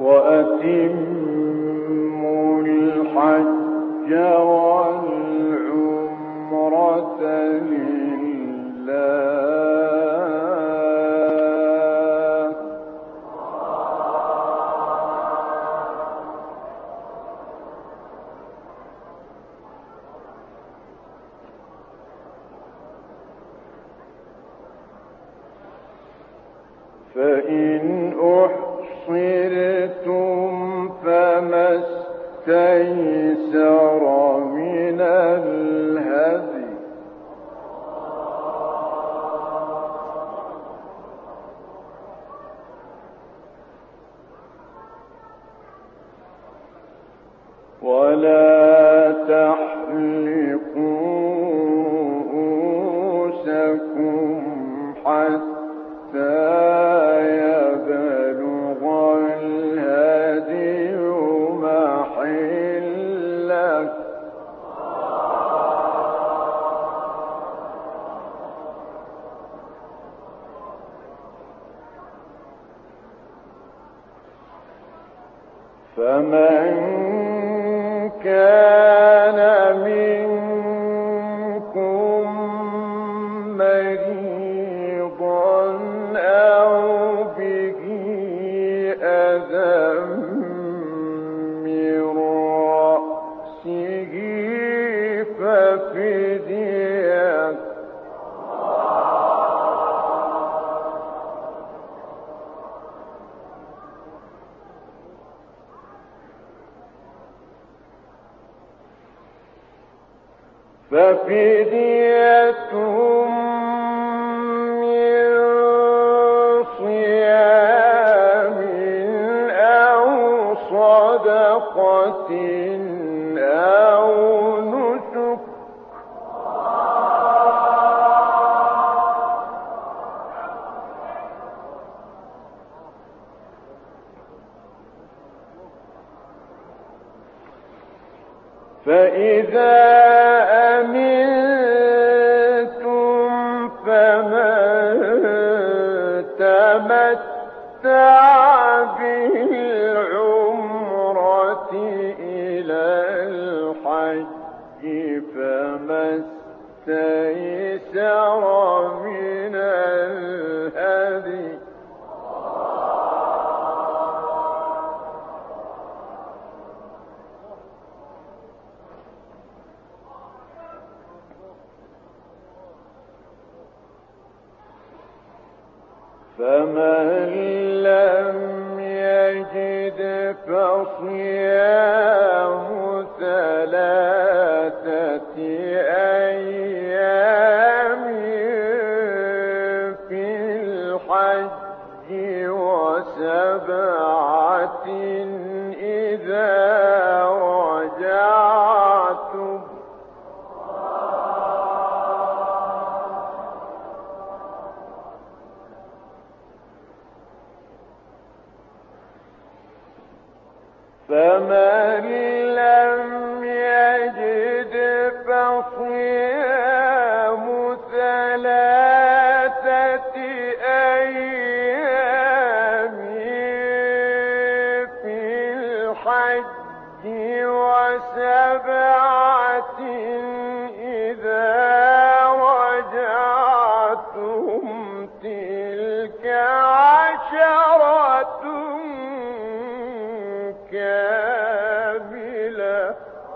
وأتموا الحج والعمرة لله فإن أحصرتم فما استيسر من الهدي ولا تحلقوا رؤوسكم حتى يبلغ الهدي محله فمن كان منكم مريضا أو به أذى من رأسه ففدية من صيام أو صدقة أو نسك فإذا أمنتم فمن تمتع بالعمرة إلى الحج فما استيسر من الهدي فمن لم يجد فصيام ثلاثة أيام في الحج وسبعة إذا رجعتم فمن لم يجد فصيام ثلاثة أيام في الحج وسبعة إذا رجعتم تلك عشرة كاملة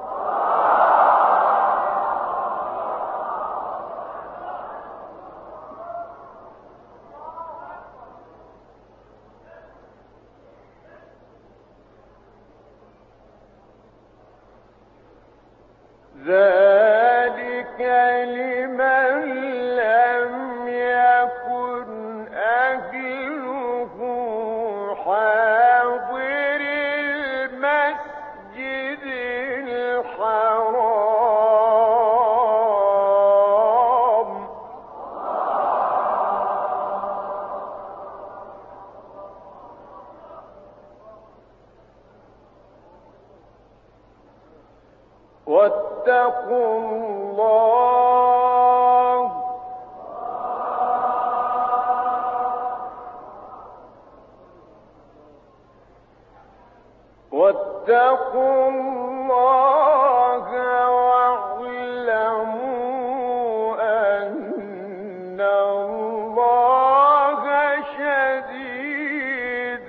ذلك لمن لم يكن أهله حاضر المسجد الحرام واتقوا الله واتقوا الله واعلموا أن الله شديد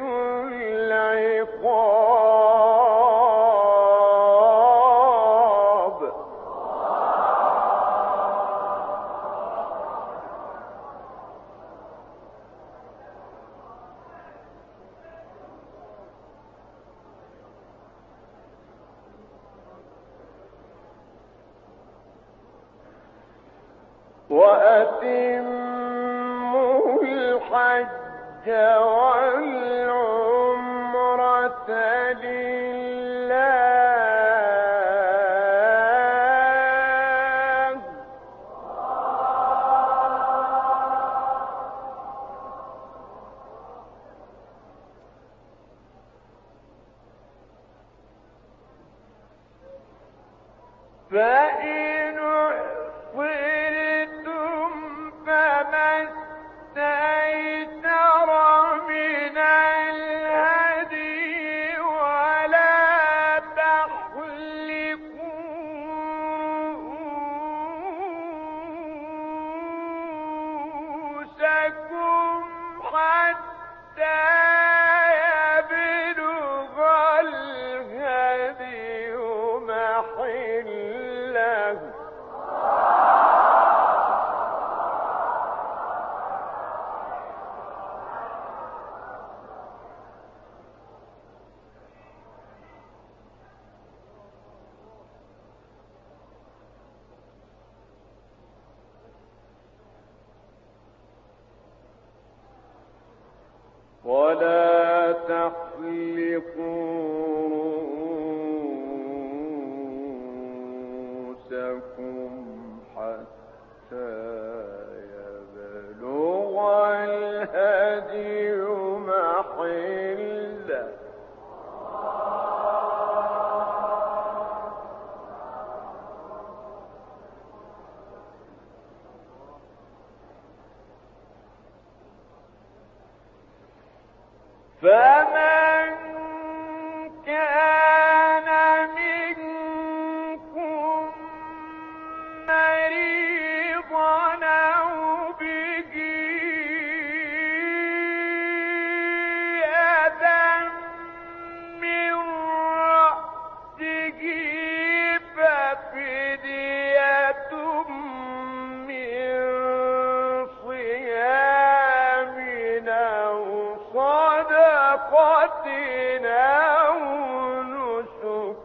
العقاب. وأتموا الحج والعمرة لله. فإن أحصرتم فما استيسر من الهدي ولا تحلقوا رؤوسكم حتى يبلغ الهدي محله. ولا تحلقوا رؤوسكم حتى يبلغ الهدي محله. فمن كان منكم مريضا أو به أذى من رأسه ففدية من صيام أو صدقة أو نسك.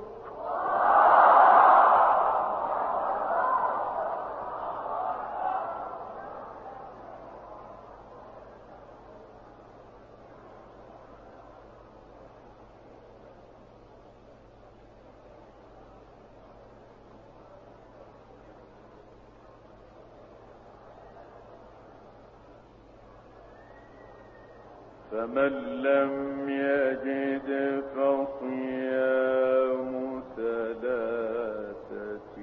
فمن لم يجد فصيام 3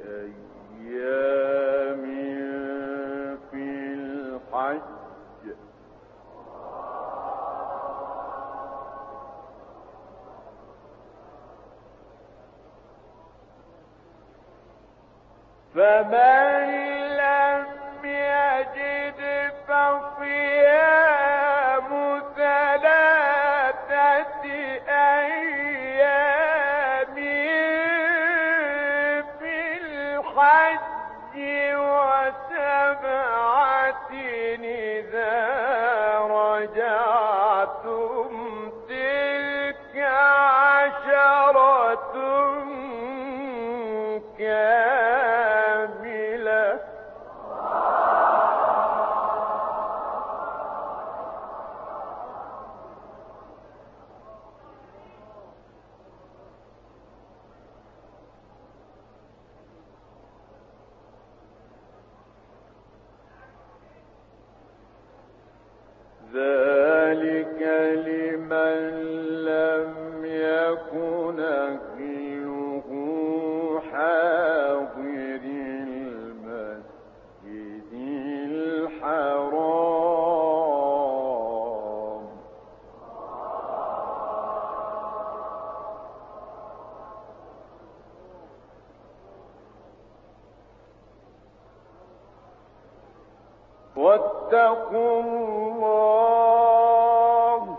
أيام في الحج. فمن لم يجد فصيام 3 أيام في الحج و7 إذا رجعتم تلك 10 كاملة. ذلك لمن لم يكن أهله حاضر المسجد الحرام. واتقوا الله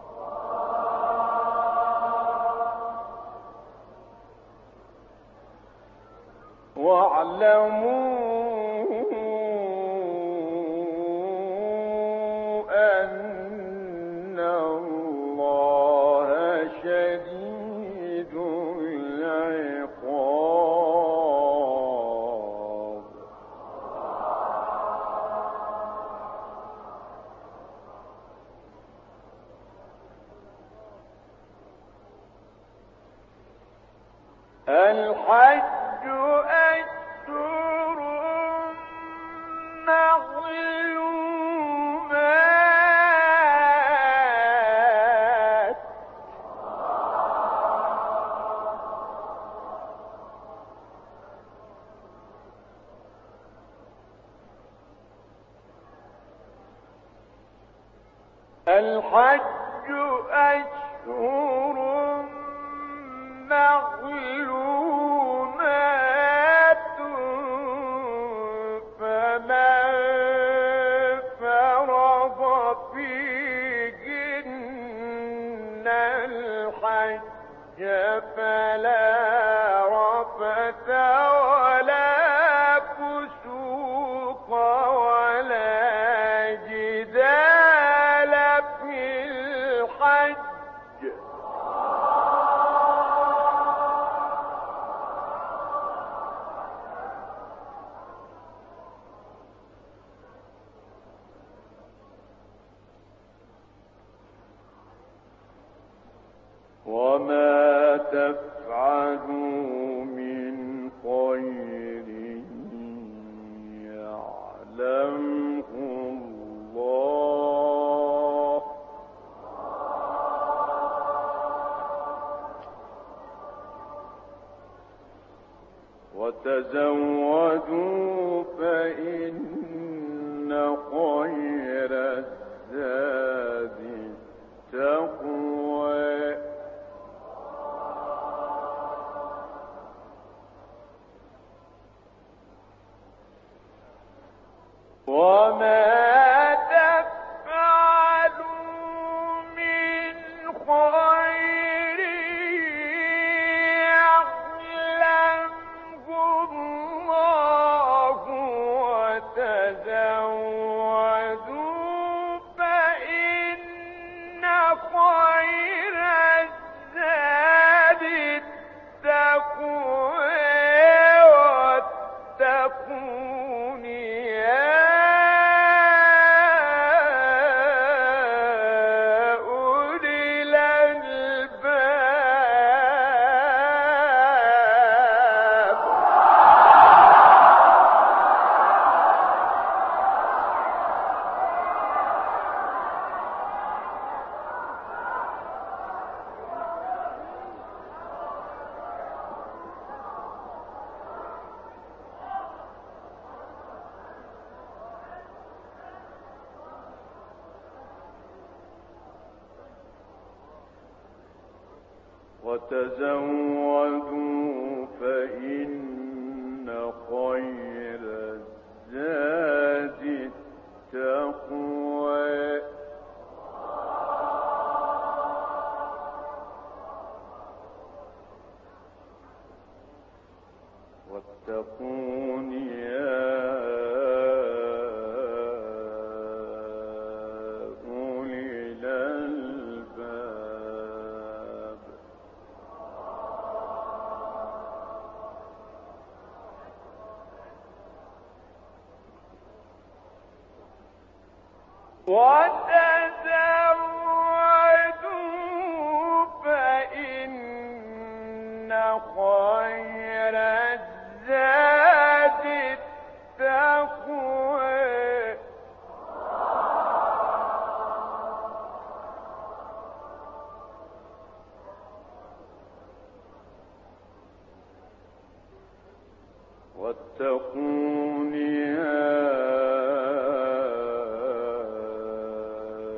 واعلموا أن الله شديد العقاب. الحج أشهر معلومات الحج أشهر معلومات فمن فرض فيهن الحج فلا رفث ولا فسوق ولا جدال في الحج. وما تفعلوا من خير يعلمه الله وتزودوا فإن خير الزاد التقوى وما تفعلوا من خير يعلمه الله وتزودوا فإن خير الزاد التقوى واتقون يا أولي الألباب. وتزودوا فإن خير الزاد التقوى واتقون يا أولي الألباب. وتزودوا فإن خير الزاد التقوى واتقون يا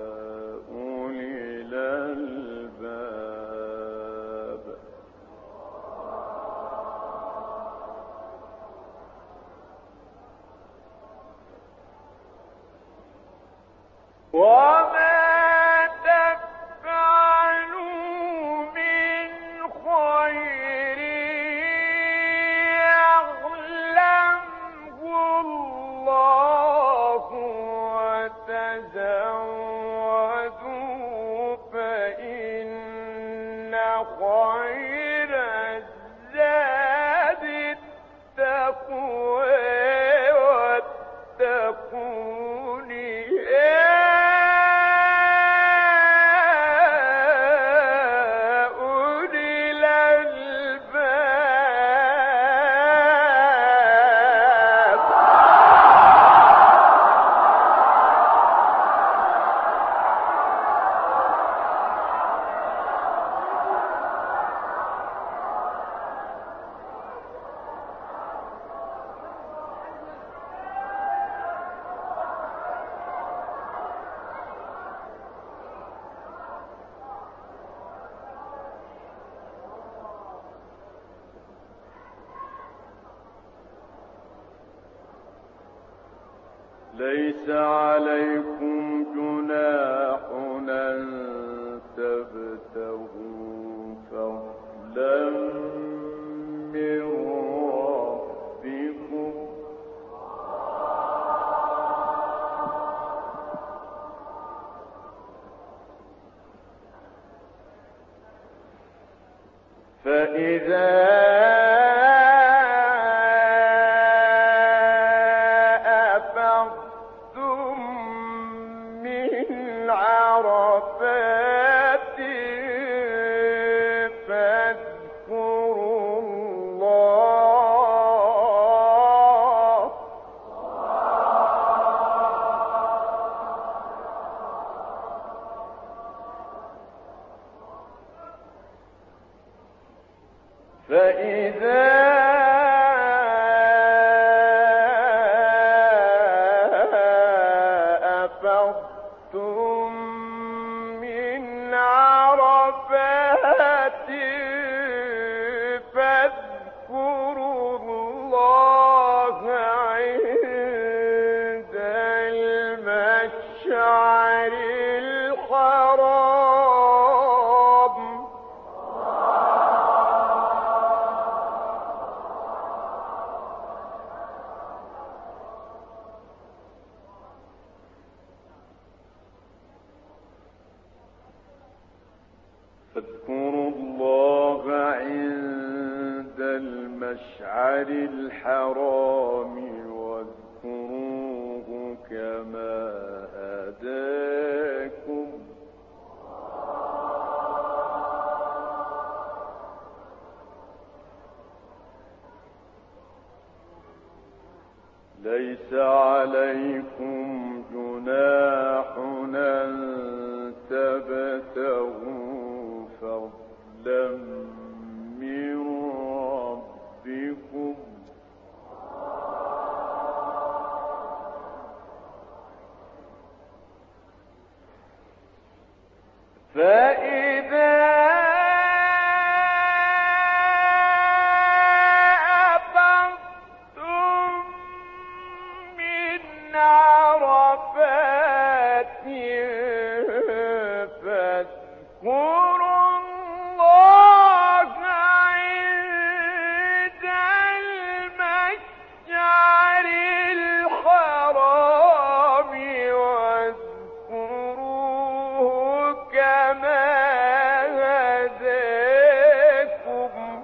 وما تفعلوا من خير يعلمه الله وتزودوا فإن خير الزاد التقوى واتقون يا أولي الألباب. ليس عليكم جناح أن تبتغوا فضلا من ربكم فإذا أفضتم من عرفات فاذكروا الله عند المشعر الحرام فاذكروا الله عند المشعر الحرام واذكروه كما هداكم ليس عليكم جناح أن تبتغوا فضلا من ربكم فإذا أفضتم من عرفات فاذكروا الله عند المشعر الحرام واذكروه كما هداكم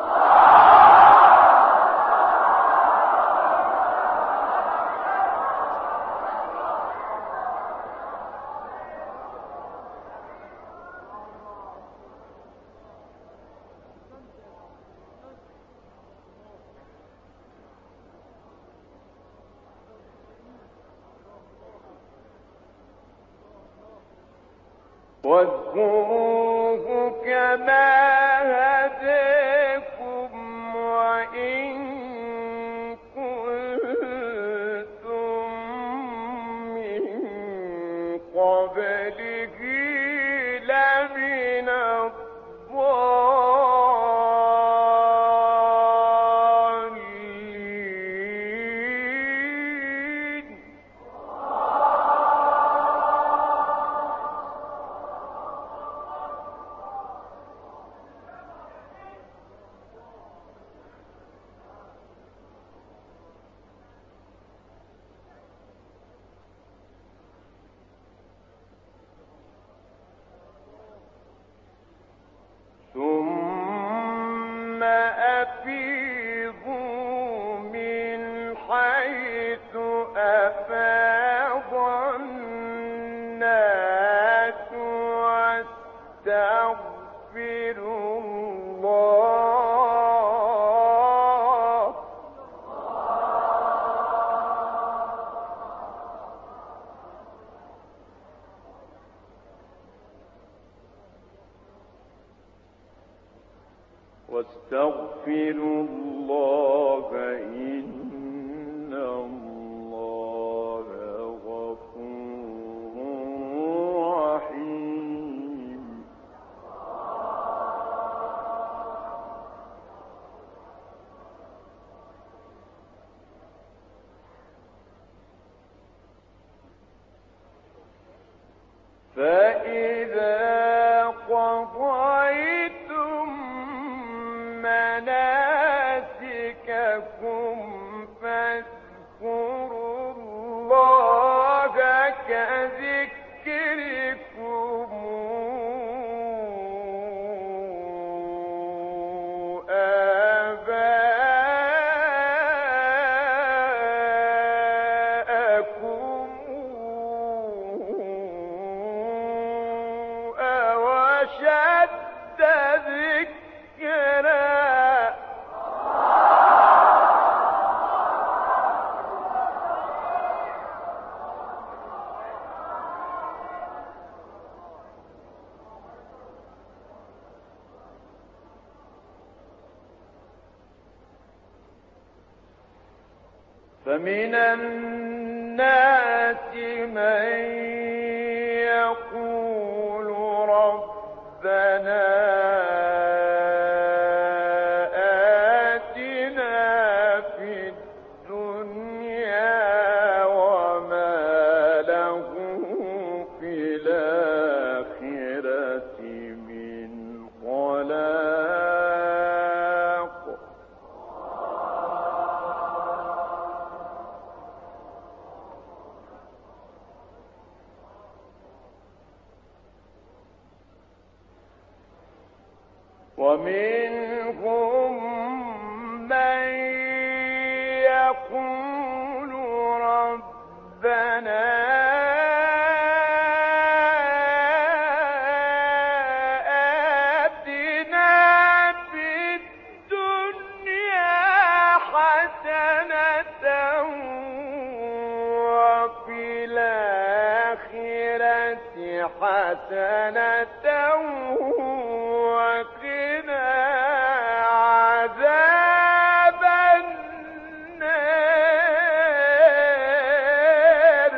واذكروه كما هداكم وإن كنتم من قبله لمن الضالين حيث أفاض الناس واستغفروا الله إن الله غفور رحيم. فإذا قضيتم مناسككم فاذكروا الله كذكركم آباءكم أو أشد ذكرا فمن الناس من يقول ربنا آتنا في الدنيا وما له في الآخرة من خلاق. ومنهم من يقول ربنا آتنا في الدنيا حسنة وفي الآخرة حسنة وقنا عذاب النار.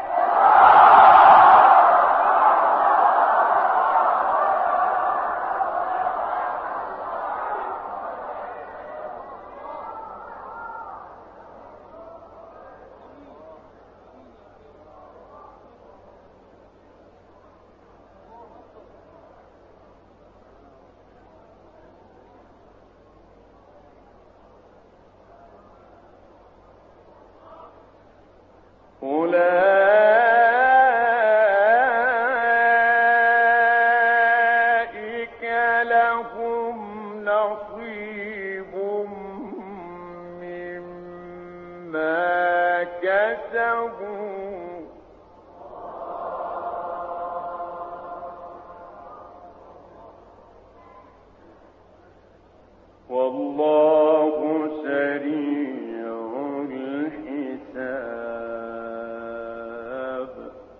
أولئك لهم نصيب مما كسبوا والله سريع الحساب.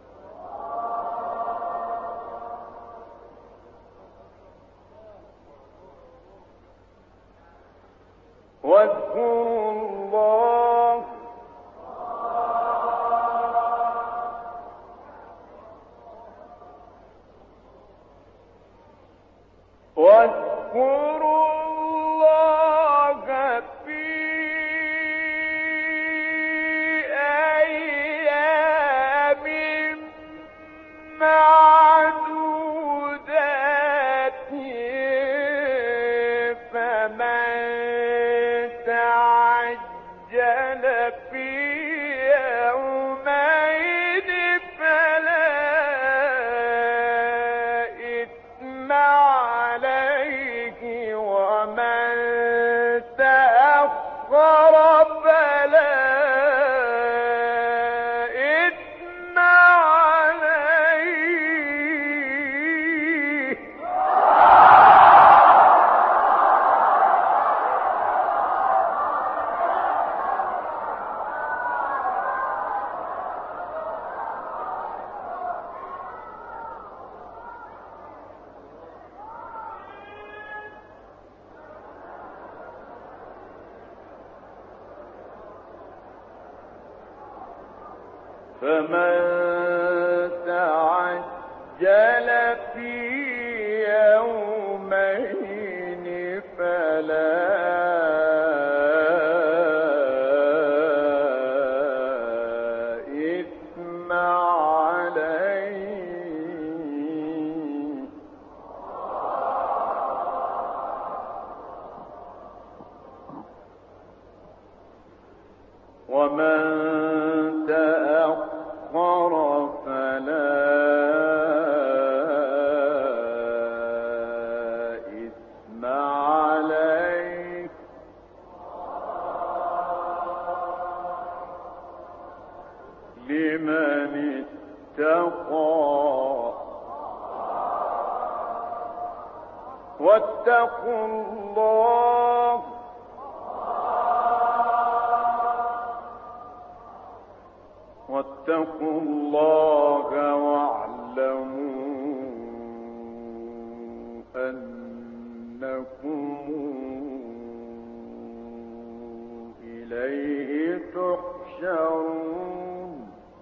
واذكروا الله في أيام معدودات فمن تعجل في يومين فلا إثم عليه فمن تعجل في يومين فلا إثم عليه ومن تأخر فلا إثم عليه لمن اتقى واتقوا الله واعلموا أنكم إليه تحشرون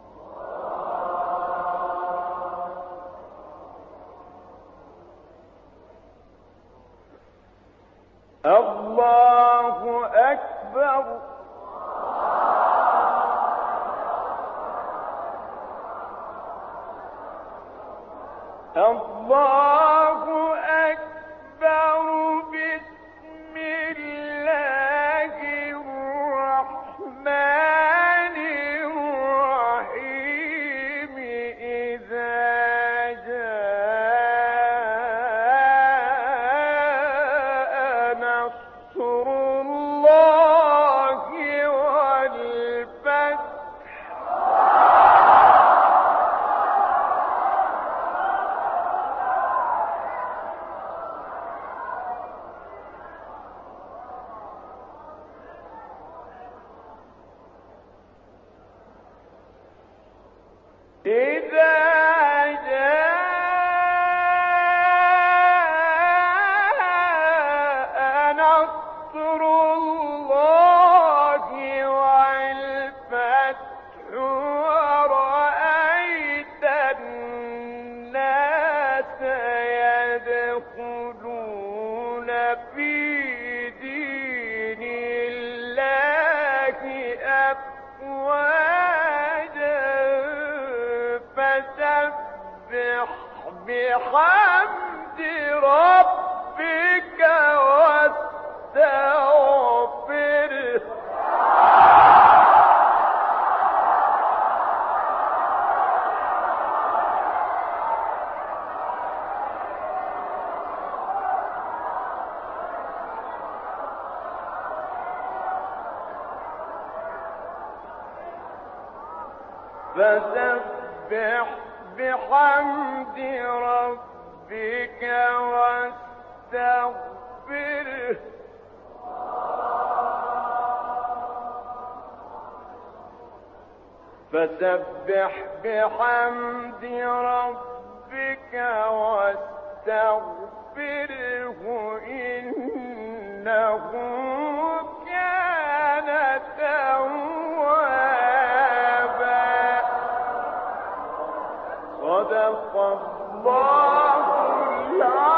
الله أكبر الله أكبر بسم الله الرحمن الرحيم إذا جاء نصر الله والفتح إذا جاء نصر الله والفتح ورأيت الناس يدخلون في دين الله أفواجا فسبح بحمد ربك واستغفره فسبح بحمد ربك واستغفره فسبح بحمد ربك واستغفره إنه كان توابا صدق الله العظيم